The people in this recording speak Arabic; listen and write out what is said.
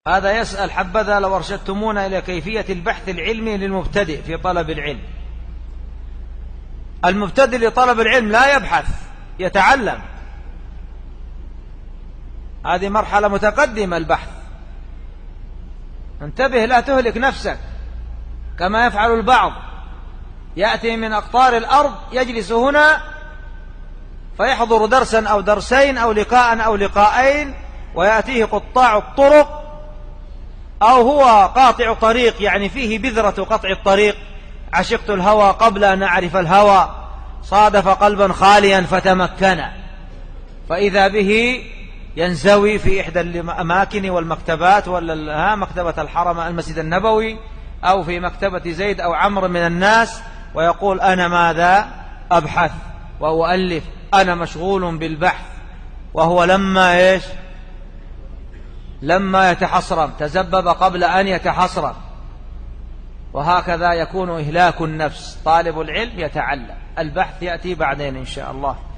هذا يسأل: حبذا لو أرشدتمونا إلى كيفية البحث العلمي للمبتدئ في طلب العلم. المبتدئ لطلب العلم لا يبحث، يتعلم. هذه مرحلة متقدمة البحث. انتبه لا تهلك نفسك كما يفعل البعض، يأتي من أقطار الأرض يجلس هنا فيحضر درسا أو درسين أو لقاء أو لقاءين، ويأتيه قطاع الطرق أو هو قاطع طريق، يعني فيه بذرة قطع الطريق: عشقت الهوى قبل أن أعرف الهوى، صادف قلبا خاليا فتمكن. فإذا به ينزوي في إحدى الأماكن والمكتبات، ولا مكتبة الحرم المسجد النبوي، أو في مكتبة زيد أو عمرو من الناس، ويقول: أنا ماذا أبحث وأؤلف، أنا مشغول بالبحث. وهو لما يتحصرم تزبب قبل أن يتحصرم. وهكذا يكون إهلاك النفس. طالب العلم يتعلم، البحث يأتي بعدين إن شاء الله.